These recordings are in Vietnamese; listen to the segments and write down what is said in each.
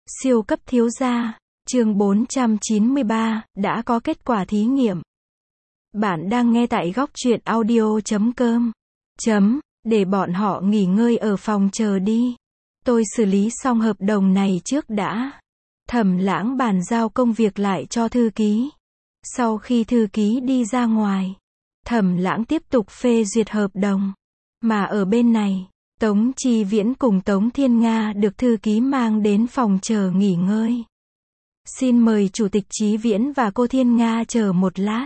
Siêu cấp thiếu gia, chương 493, đã có kết quả thí nghiệm. Bạn đang nghe tại góc truyện audio.com. Để bọn họ nghỉ ngơi ở phòng chờ đi. Tôi xử lý xong hợp đồng này trước đã. Thẩm Lãng bàn giao công việc lại cho thư ký. Sau khi thư ký đi ra ngoài, Thẩm Lãng tiếp tục phê duyệt hợp đồng. Mà ở bên này, Tống Chi Viễn cùng Tống Thiên Nga được thư ký mang đến phòng chờ nghỉ ngơi. Xin mời Chủ tịch Chí Viễn và cô Thiên Nga chờ một lát.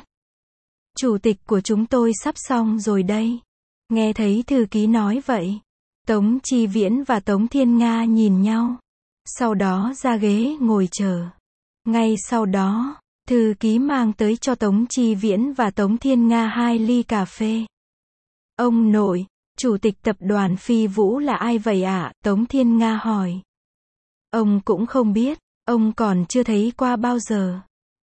Chủ tịch của chúng tôi sắp xong rồi đây. Nghe thấy thư ký nói vậy, Tống Chi Viễn và Tống Thiên Nga nhìn nhau. Sau đó ra ghế ngồi chờ. Ngay sau đó, thư ký mang tới cho Tống Chi Viễn và Tống Thiên Nga 2 ly cà phê. Ông nội, Chủ tịch tập đoàn Phi Vũ là ai vậy ạ? Tống Thiên Nga hỏi. Ông cũng không biết, ông còn chưa thấy qua bao giờ.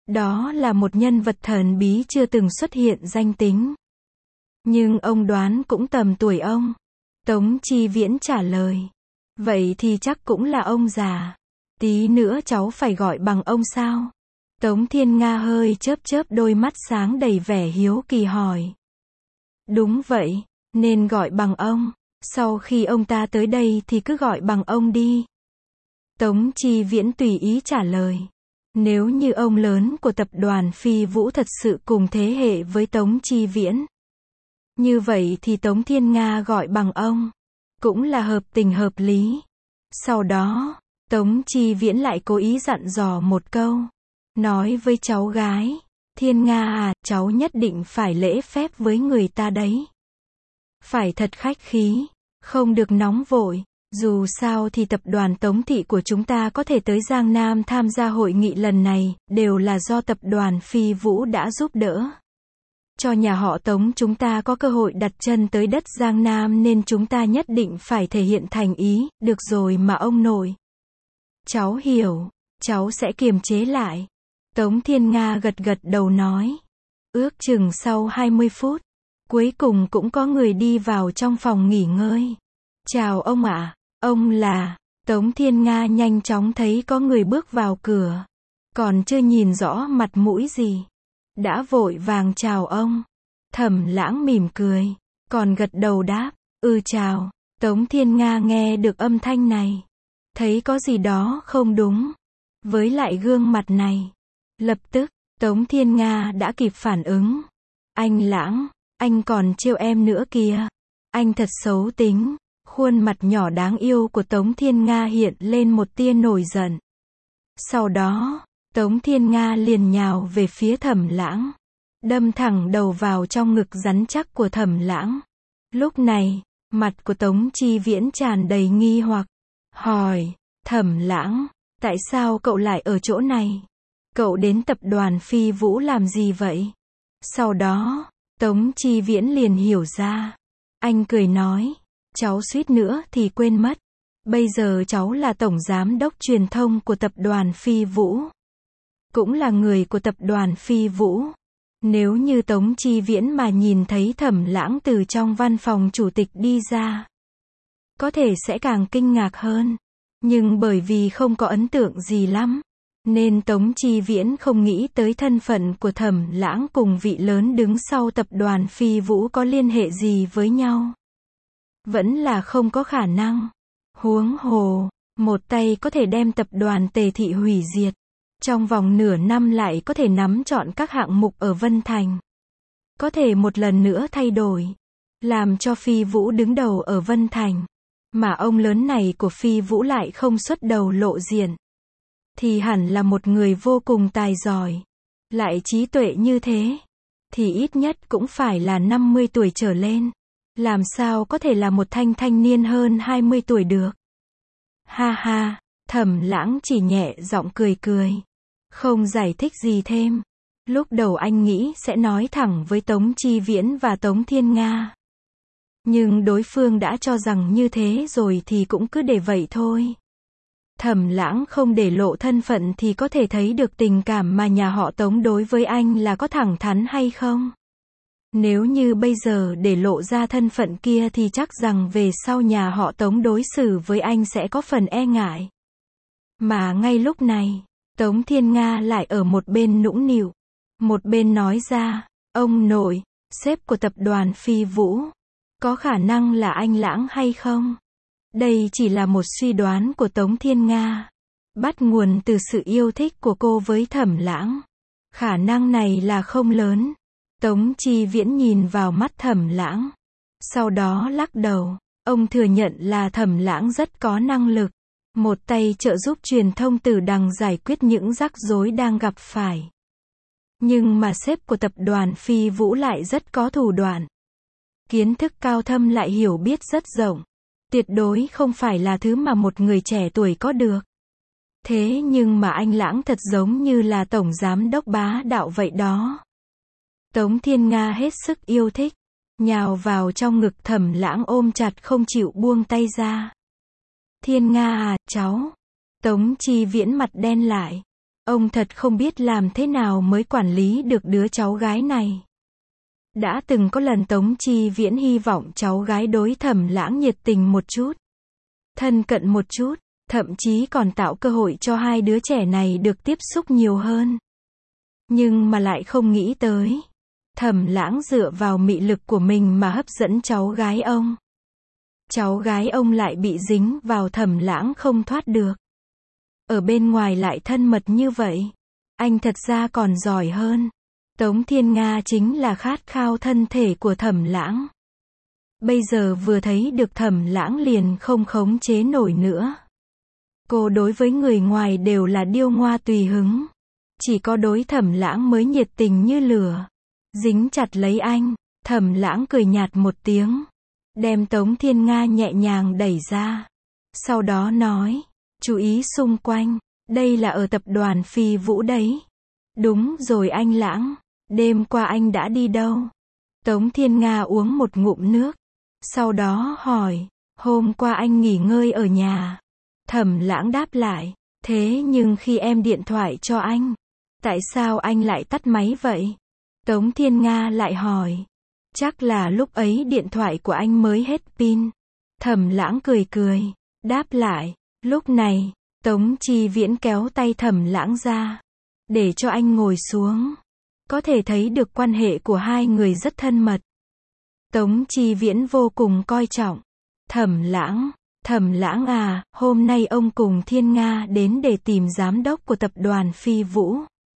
Đó là một nhân vật thần bí chưa từng xuất hiện danh tính. Nhưng ông đoán cũng tầm tuổi ông. Tống Chi Viễn trả lời. Vậy thì chắc cũng là ông già. Tí nữa cháu phải gọi bằng ông sao? Tống Thiên Nga hơi chớp chớp đôi mắt sáng đầy vẻ hiếu kỳ hỏi. Đúng vậy, nên gọi bằng ông. Sau khi ông ta tới đây thì cứ gọi bằng ông đi. Tống Chi Viễn tùy ý trả lời. Nếu như ông lớn của tập đoàn Phi Vũ thật sự cùng thế hệ với Tống Chi Viễn, như vậy thì Tống Thiên Nga gọi bằng ông cũng là hợp tình hợp lý. Sau đó, Tống Chi Viễn lại cố ý dặn dò một câu. Nói với cháu gái, Thiên Nga à, cháu nhất định phải lễ phép với người ta đấy. Phải thật khách khí, không được nóng vội. Dù sao thì tập đoàn Tống Thị của chúng ta có thể tới Giang Nam tham gia hội nghị lần này, đều là do tập đoàn Phi Vũ đã giúp đỡ. Cho nhà họ Tống chúng ta có cơ hội đặt chân tới đất Giang Nam nên chúng ta nhất định phải thể hiện thành ý, được rồi mà ông nội. Cháu hiểu, cháu sẽ kiềm chế lại. Tống Thiên Nga gật gật đầu nói. Ước chừng sau 20 phút, cuối cùng cũng có người đi vào trong phòng nghỉ ngơi. Chào ông ạ. Ông là, Tống Thiên Nga nhanh chóng thấy có người bước vào cửa. Còn chưa nhìn rõ mặt mũi gì. Đã vội vàng chào ông. Thẩm Lãng mỉm cười. Còn gật đầu đáp. Chào. Tống Thiên Nga nghe được âm thanh này. Thấy có gì đó không đúng. Với lại gương mặt này. Lập tức, Tống Thiên Nga đã kịp phản ứng. Anh Lãng, anh còn trêu em nữa kìa. Anh thật xấu tính. Khuôn mặt nhỏ đáng yêu của Tống Thiên Nga hiện lên một tia nổi giận. Sau đó, Tống Thiên Nga liền nhào về phía Thẩm Lãng. Đâm thẳng đầu vào trong ngực rắn chắc của Thẩm Lãng. Lúc này, mặt của Tống Chi Viễn tràn đầy nghi hoặc. Hỏi, Thẩm Lãng, tại sao cậu lại ở chỗ này? Cậu đến tập đoàn Phi Vũ làm gì vậy? Sau đó, Tống Chi Viễn liền hiểu ra. Anh cười nói. Cháu suýt nữa thì quên mất. Bây giờ cháu là tổng giám đốc truyền thông của tập đoàn Phi Vũ. Cũng là người của tập đoàn Phi Vũ. Nếu như Tống Chi Viễn mà nhìn thấy Thẩm Lãng từ trong văn phòng chủ tịch đi ra, có thể sẽ càng kinh ngạc hơn. Nhưng bởi vì không có ấn tượng gì lắm, nên Tống Chi Viễn không nghĩ tới thân phận của Thẩm Lãng cùng vị lớn đứng sau tập đoàn Phi Vũ có liên hệ gì với nhau. Vẫn là không có khả năng. Huống hồ, một tay có thể đem tập đoàn Tề Thị hủy diệt. Trong vòng nửa năm lại có thể nắm trọn các hạng mục ở Vân Thành. Có thể một lần nữa thay đổi. Làm cho Phi Vũ đứng đầu ở Vân Thành. Mà ông lớn này của Phi Vũ lại không xuất đầu lộ diện. Thì hẳn là một người vô cùng tài giỏi. Lại trí tuệ như thế. Thì ít nhất cũng phải là 50 tuổi trở lên. Làm sao có thể là một thanh niên hơn 20 tuổi được? Ha ha, Thẩm Lãng chỉ nhẹ giọng cười cười. Không giải thích gì thêm. Lúc đầu anh nghĩ sẽ nói thẳng với Tống Chi Viễn và Tống Thiên Nga. Nhưng đối phương đã cho rằng như thế rồi thì cũng cứ để vậy thôi. Thẩm Lãng không để lộ thân phận thì có thể thấy được tình cảm mà nhà họ Tống đối với anh là có thẳng thắn hay không. Nếu như bây giờ để lộ ra thân phận kia thì chắc rằng về sau nhà họ Tống đối xử với anh sẽ có phần e ngại. Mà ngay lúc này, Tống Thiên Nga lại ở một bên nũng nịu, một bên nói ra, ông nội, sếp của tập đoàn Phi Vũ, có khả năng là anh Lãng hay không? Đây chỉ là một suy đoán của Tống Thiên Nga, bắt nguồn từ sự yêu thích của cô với Thẩm Lãng. Khả năng này là không lớn. Tống Chi Viễn nhìn vào mắt Thẩm Lãng, sau đó lắc đầu. Ông thừa nhận là Thẩm Lãng rất có năng lực, một tay trợ giúp truyền thông Tử Đằng giải quyết những rắc rối đang gặp phải. Nhưng mà sếp của tập đoàn Phi Vũ lại rất có thủ đoạn. Kiến thức cao thâm lại hiểu biết rất rộng. Tuyệt đối không phải là thứ mà một người trẻ tuổi có được. Thế nhưng mà anh Lãng thật giống như là tổng giám đốc bá đạo vậy đó. Tống Thiên Nga hết sức yêu thích, nhào vào trong ngực Thẩm Lãng ôm chặt không chịu buông tay ra. Thiên Nga à, cháu. Tống Chi Viễn mặt đen lại. Ông thật không biết làm thế nào mới quản lý được đứa cháu gái này. Đã từng có lần Tống Chi Viễn hy vọng cháu gái đối Thẩm Lãng nhiệt tình một chút, thân cận một chút, thậm chí còn tạo cơ hội cho hai đứa trẻ này được tiếp xúc nhiều hơn. Nhưng mà lại không nghĩ tới, Thẩm Lãng dựa vào mị lực của mình mà hấp dẫn cháu gái ông. Cháu gái ông lại bị dính vào Thẩm Lãng không thoát được. Ở bên ngoài lại thân mật như vậy. Anh thật ra còn giỏi hơn. Tống Thiên Nga chính là khát khao thân thể của Thẩm Lãng. Bây giờ vừa thấy được Thẩm Lãng liền không khống chế nổi nữa. Cô đối với người ngoài đều là điêu ngoa tùy hứng. Chỉ có đối Thẩm Lãng mới nhiệt tình như lửa. Dính chặt lấy anh, Thẩm Lãng cười nhạt một tiếng, đem Tống Thiên Nga nhẹ nhàng đẩy ra. Sau đó nói, chú ý xung quanh, đây là ở tập đoàn Phi Vũ đấy. Đúng rồi anh Lãng, đêm qua anh đã đi đâu? Tống Thiên Nga uống một ngụm nước, sau đó hỏi, hôm qua anh nghỉ ngơi ở nhà. Thẩm Lãng đáp lại, thế nhưng khi em điện thoại cho anh, tại sao anh lại tắt máy vậy? Tống Thiên Nga lại hỏi, chắc là lúc ấy điện thoại của anh mới hết pin. Thẩm Lãng cười cười, đáp lại, lúc này, Tống Chi Viễn kéo tay Thẩm Lãng ra, để cho anh ngồi xuống. Có thể thấy được quan hệ của hai người rất thân mật. Tống Chi Viễn vô cùng coi trọng. Thẩm Lãng à, hôm nay ông cùng Thiên Nga đến để tìm giám đốc của tập đoàn Phi Vũ.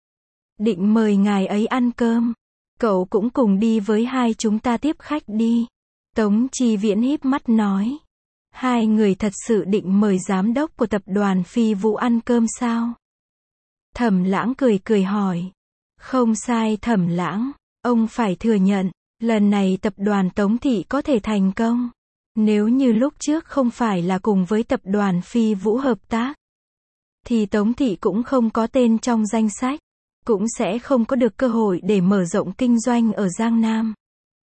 Định mời ngài ấy ăn cơm. Cậu cũng cùng đi với hai chúng ta tiếp khách đi. Tống Chi Viễn híp mắt nói. Hai người thật sự định mời giám đốc của tập đoàn Phi Vũ ăn cơm sao? Thẩm Lãng cười cười hỏi. Không sai Thẩm Lãng, ông phải thừa nhận, lần này tập đoàn Tống Thị có thể thành công. Nếu như lúc trước không phải là cùng với tập đoàn Phi Vũ hợp tác, thì Tống Thị cũng không có tên trong danh sách, cũng sẽ không có được cơ hội để mở rộng kinh doanh ở Giang Nam.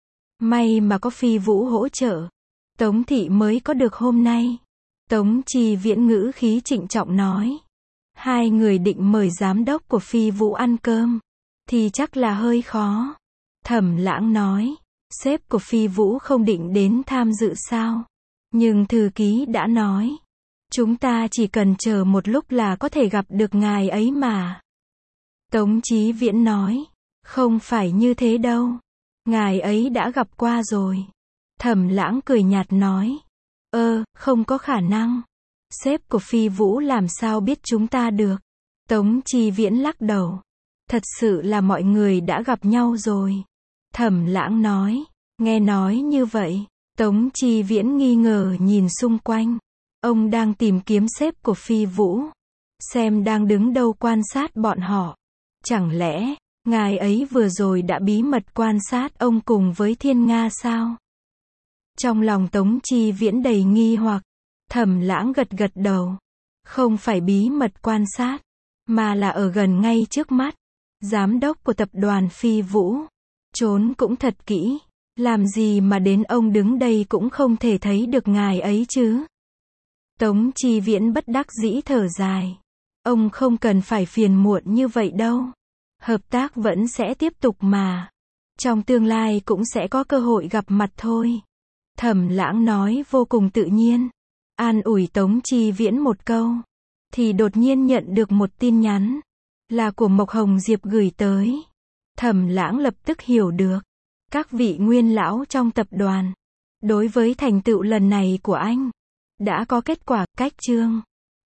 May mà có Phi Vũ hỗ trợ, Tống Thị mới có được hôm nay. Tống Chi Viễn ngữ khí trịnh trọng nói. Hai người định mời giám đốc của Phi Vũ ăn cơm, thì chắc là hơi khó. Thẩm Lãng nói, sếp của Phi Vũ không định đến tham dự sao? Nhưng thư ký đã nói, chúng ta chỉ cần chờ một lúc là có thể gặp được ngài ấy mà. Tống Chí Viễn nói, không phải như thế đâu. Ngài ấy đã gặp qua rồi. Thẩm Lãng cười nhạt nói, không có khả năng. Sếp của Phi Vũ làm sao biết chúng ta được? Tống Chi Viễn lắc đầu. Thật sự là mọi người đã gặp nhau rồi. Thẩm Lãng nói, nghe nói như vậy. Tống Chi Viễn nghi ngờ nhìn xung quanh. Ông đang tìm kiếm sếp của Phi Vũ. Xem đang đứng đâu quan sát bọn họ. Chẳng lẽ, ngài ấy vừa rồi đã bí mật quan sát ông cùng với Thiên Nga sao? Trong lòng Tống Chi Viễn đầy nghi hoặc. Thẩm Lãng gật gật đầu. Không phải bí mật quan sát, mà là ở gần ngay trước mắt. Giám đốc của tập đoàn Phi Vũ. Trốn cũng thật kỹ. Làm gì mà đến ông đứng đây cũng không thể thấy được ngài ấy chứ? Tống Chi Viễn bất đắc dĩ thở dài. Ông không cần phải phiền muộn như vậy đâu. Hợp tác vẫn sẽ tiếp tục mà. Trong tương lai cũng sẽ có cơ hội gặp mặt thôi. Thẩm Lãng nói vô cùng tự nhiên. An ủi Tống Chi Viễn một câu. thì đột nhiên nhận được một tin nhắn. Là của Mộc Hồng Diệp gửi tới. Thẩm Lãng lập tức hiểu được. Các vị nguyên lão trong tập đoàn. Đối với thành tựu lần này của anh. Đã có kết quả, cách chương.